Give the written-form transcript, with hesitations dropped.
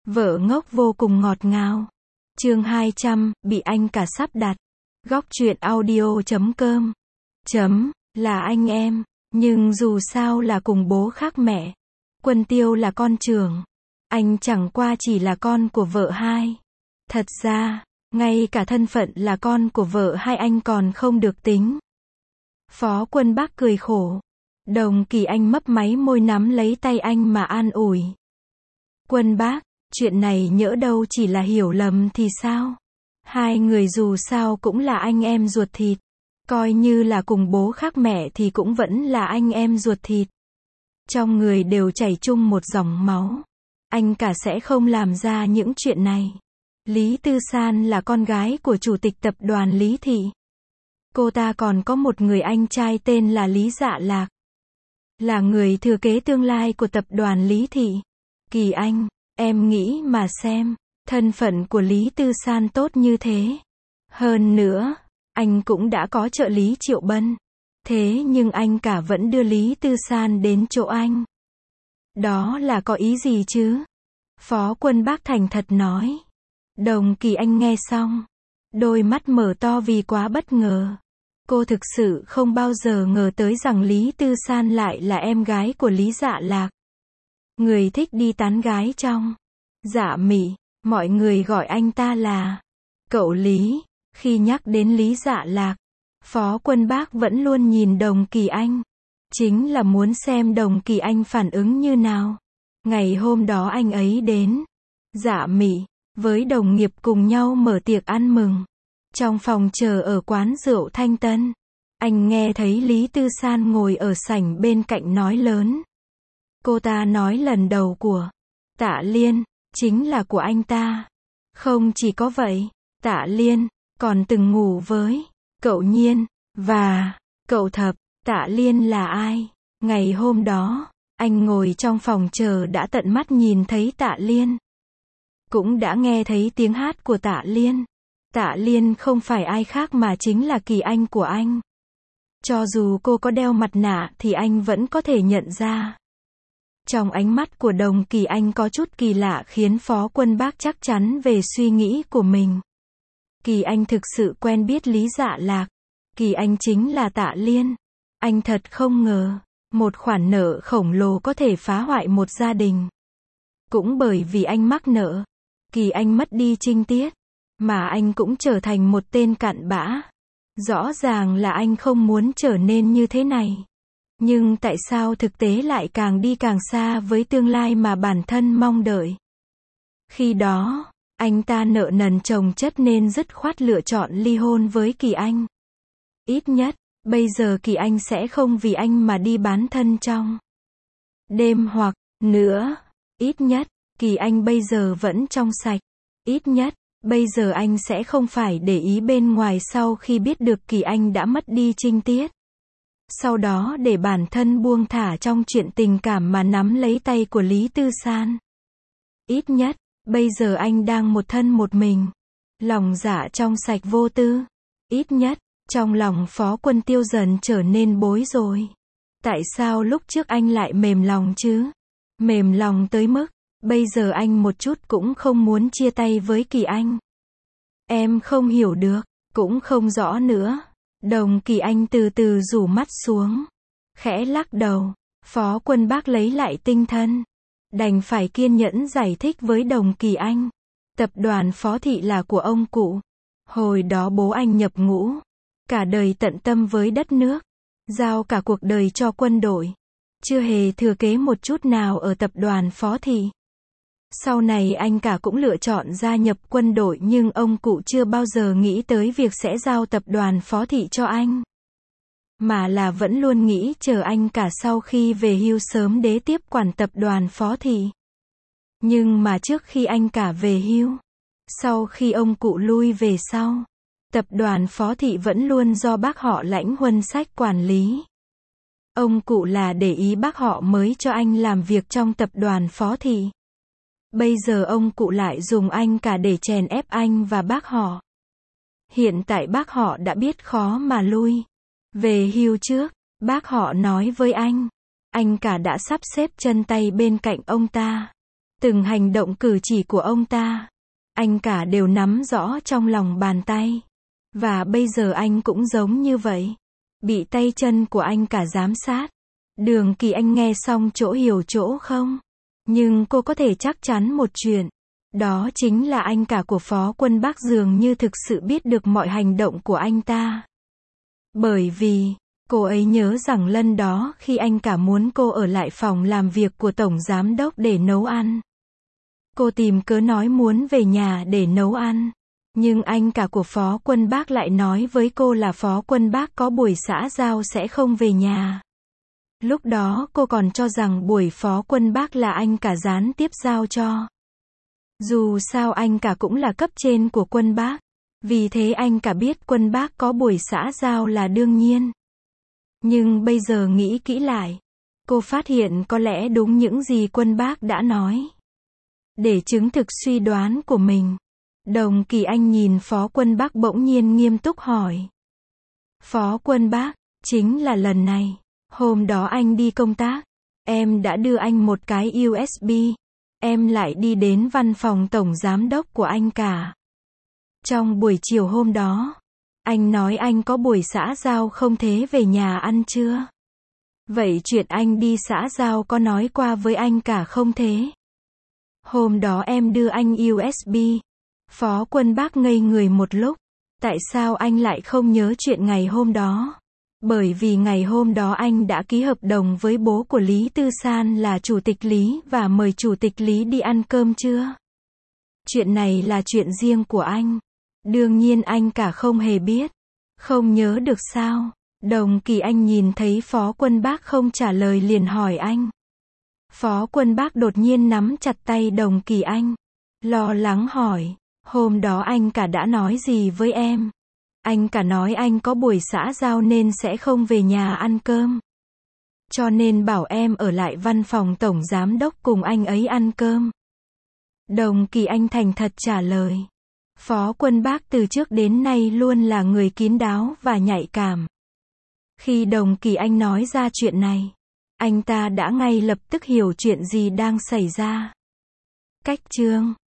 Vợ ngốc vô cùng ngọt ngào. Chương 200, bị anh cả sắp đặt. Góc truyện audio.com. Là anh em, nhưng dù sao là cùng bố khác mẹ. Quân Tiêu là con trưởng. Anh chẳng qua chỉ là con của vợ hai. Thật ra, ngay cả thân phận là con của vợ hai anh còn không được tính. Phó Quân Bác cười khổ. Đồng Kỳ Anh mấp máy môi nắm lấy tay anh mà an ủi. Quân Bác, chuyện này nhỡ đâu chỉ là hiểu lầm thì sao? Hai người dù sao cũng là anh em ruột thịt. Coi như là cùng bố khác mẹ thì cũng vẫn là anh em ruột thịt. Trong người đều chảy chung một dòng máu. Anh cả sẽ không làm ra những chuyện này. Lý Tư San là con gái của chủ tịch tập đoàn Lý Thị. Cô ta còn có một người anh trai tên là Lý Dạ Lạc. Là người thừa kế tương lai của tập đoàn Lý Thị. Kỳ Anh, em nghĩ mà xem, thân phận của Lý Tư San tốt như thế. Hơn nữa, anh cũng đã có trợ lý Triệu Bân. Thế nhưng anh cả vẫn đưa Lý Tư San đến chỗ anh. Đó là có ý gì chứ? Phó Quân Bác thành thật nói. Đồng Kỳ Anh nghe xong, đôi mắt mở to vì quá bất ngờ. Cô thực sự không bao giờ ngờ tới rằng Lý Tư San lại là em gái của Lý Dạ Lạc. Người thích đi tán gái trong Dạ Mị, mọi người gọi anh ta là cậu Lý. Khi nhắc đến Lý Dạ Lạc, Phó Quân Bác vẫn luôn nhìn Đồng Kỳ Anh. Chính là muốn xem Đồng Kỳ Anh phản ứng như nào. Ngày hôm đó anh ấy đến Dạ Mị, với đồng nghiệp cùng nhau mở tiệc ăn mừng. Trong phòng chờ ở quán rượu Thanh Tân, anh nghe thấy Lý Tư San ngồi ở sảnh bên cạnh nói lớn. Cô ta nói lần đầu của Tạ Liên, chính là của anh ta. Không chỉ có vậy, Tạ Liên còn từng ngủ với cậu Nhiên và cậu Thập. Tạ Liên là ai? Ngày hôm đó, anh ngồi trong phòng chờ đã tận mắt nhìn thấy Tạ Liên. Cũng đã nghe thấy tiếng hát của Tạ Liên. Tạ Liên không phải ai khác mà chính là Kỳ Anh của anh. Cho dù cô có đeo mặt nạ thì anh vẫn có thể nhận ra. Trong ánh mắt của Đồng Kỳ Anh có chút kỳ lạ khiến Phó Quân Bác chắc chắn về suy nghĩ của mình. Kỳ Anh thực sự quen biết Lý Dạ Lạc. Kỳ Anh chính là Tạ Liên. Anh thật không ngờ, một khoản nợ khổng lồ có thể phá hoại một gia đình. Cũng bởi vì anh mắc nợ, Kỳ Anh mất đi trinh tiết, mà anh cũng trở thành một tên cặn bã. Rõ ràng là anh không muốn trở nên như thế này. Nhưng tại sao thực tế lại càng đi càng xa với tương lai mà bản thân mong đợi? Khi đó, anh ta nợ nần chồng chất nên dứt khoát lựa chọn ly hôn với Kỳ Anh. Ít nhất, bây giờ Kỳ Anh sẽ không vì anh mà đi bán thân trong đêm hoặc nữa. Ít nhất, Kỳ Anh bây giờ vẫn trong sạch. Ít nhất, bây giờ anh sẽ không phải để ý bên ngoài sau khi biết được Kỳ Anh đã mất đi trinh tiết. Sau đó để bản thân buông thả trong chuyện tình cảm mà nắm lấy tay của Lý Tư San. Ít nhất, bây giờ anh đang một thân một mình. Lòng dạ trong sạch vô tư. Ít nhất, trong lòng Phó Quân Tiêu dần trở nên bối rối. Tại sao lúc trước anh lại mềm lòng chứ? Mềm lòng tới mức, bây giờ anh một chút cũng không muốn chia tay với Kỳ Anh. Em không hiểu được, cũng không rõ nữa. Đồng Kỳ Anh từ từ rủ mắt xuống. Khẽ lắc đầu. Phó Quân Bác lấy lại tinh thần. Đành phải kiên nhẫn giải thích với Đồng Kỳ Anh. Tập đoàn Phó Thị là của ông cụ. Hồi đó bố anh nhập ngũ. Cả đời tận tâm với đất nước. Giao cả cuộc đời cho quân đội. Chưa hề thừa kế một chút nào ở tập đoàn Phó Thị. Sau này anh cả cũng lựa chọn gia nhập quân đội nhưng ông cụ chưa bao giờ nghĩ tới việc sẽ giao tập đoàn Phó Thị cho anh. Mà là vẫn luôn nghĩ chờ anh cả sau khi về hưu sớm để tiếp quản tập đoàn Phó Thị. Nhưng mà trước khi anh cả về hưu, sau khi ông cụ lui về sau, tập đoàn Phó Thị vẫn luôn do bác họ Lãnh Huân Sách quản lý. Ông cụ là để ý bác họ mới cho anh làm việc trong tập đoàn Phó Thị. Bây giờ ông cụ lại dùng anh cả để chèn ép anh và bác họ. Hiện tại bác họ đã biết khó mà lui. Về hưu trước, bác họ nói với anh cả đã sắp xếp chân tay bên cạnh ông ta. Từng hành động cử chỉ của ông ta, anh cả đều nắm rõ trong lòng bàn tay. Và bây giờ anh cũng giống như vậy. Bị tay chân của anh cả giám sát. Đường Kỳ Anh nghe xong chỗ hiểu chỗ không. Nhưng cô có thể chắc chắn một chuyện. Đó chính là anh cả của Phó Quân Bác dường như thực sự biết được mọi hành động của anh ta. Bởi vì, cô ấy nhớ rằng lần đó khi anh cả muốn cô ở lại phòng làm việc của Tổng Giám Đốc để nấu ăn. Cô tìm cớ nói muốn về nhà để nấu ăn. Nhưng anh cả của Phó Quân Bác lại nói với cô là Phó Quân Bác có buổi xã giao sẽ không về nhà. Lúc đó cô còn cho rằng buổi Phó Quân Bác là anh cả gián tiếp giao cho. Dù sao anh cả cũng là cấp trên của Quân Bác. Vì thế anh cả biết Quân Bác có buổi xã giao là đương nhiên. Nhưng bây giờ nghĩ kỹ lại, cô phát hiện có lẽ đúng những gì Quân Bác đã nói. Để chứng thực suy đoán của mình, Đồng Kỳ Anh nhìn Phó Quân Bác bỗng nhiên nghiêm túc hỏi. Phó Quân Bác, chính là lần này, hôm đó anh đi công tác, em đã đưa anh một cái USB, em lại đi đến văn phòng Tổng Giám Đốc của anh cả. Trong buổi chiều hôm đó, anh nói anh có buổi xã giao không thế về nhà ăn chưa? Vậy chuyện anh đi xã giao có nói qua với anh cả không thế? Hôm đó em đưa anh USB. Phó Quân Bác ngây người một lúc. Tại sao anh lại không nhớ chuyện ngày hôm đó? Bởi vì ngày hôm đó anh đã ký hợp đồng với bố của Lý Tư San là Chủ tịch Lý và mời Chủ tịch Lý đi ăn cơm chưa? Chuyện này là chuyện riêng của anh. Đương nhiên anh cả không hề biết. Không nhớ được sao? Đồng Kỳ Anh nhìn thấy Phó Quân Bác không trả lời liền hỏi anh. Phó Quân Bác đột nhiên nắm chặt tay Đồng Kỳ Anh. Lo lắng hỏi. Hôm đó anh cả đã nói gì với em? Anh cả nói anh có buổi xã giao nên sẽ không về nhà ăn cơm. Cho nên bảo em ở lại văn phòng Tổng Giám Đốc cùng anh ấy ăn cơm. Đồng Kỳ Anh thành thật trả lời. Phó Quân Bác từ trước đến nay luôn là người kín đáo và nhạy cảm. Khi Đồng Kỳ Anh nói ra chuyện này, anh ta đã ngay lập tức hiểu chuyện gì đang xảy ra. Cách chương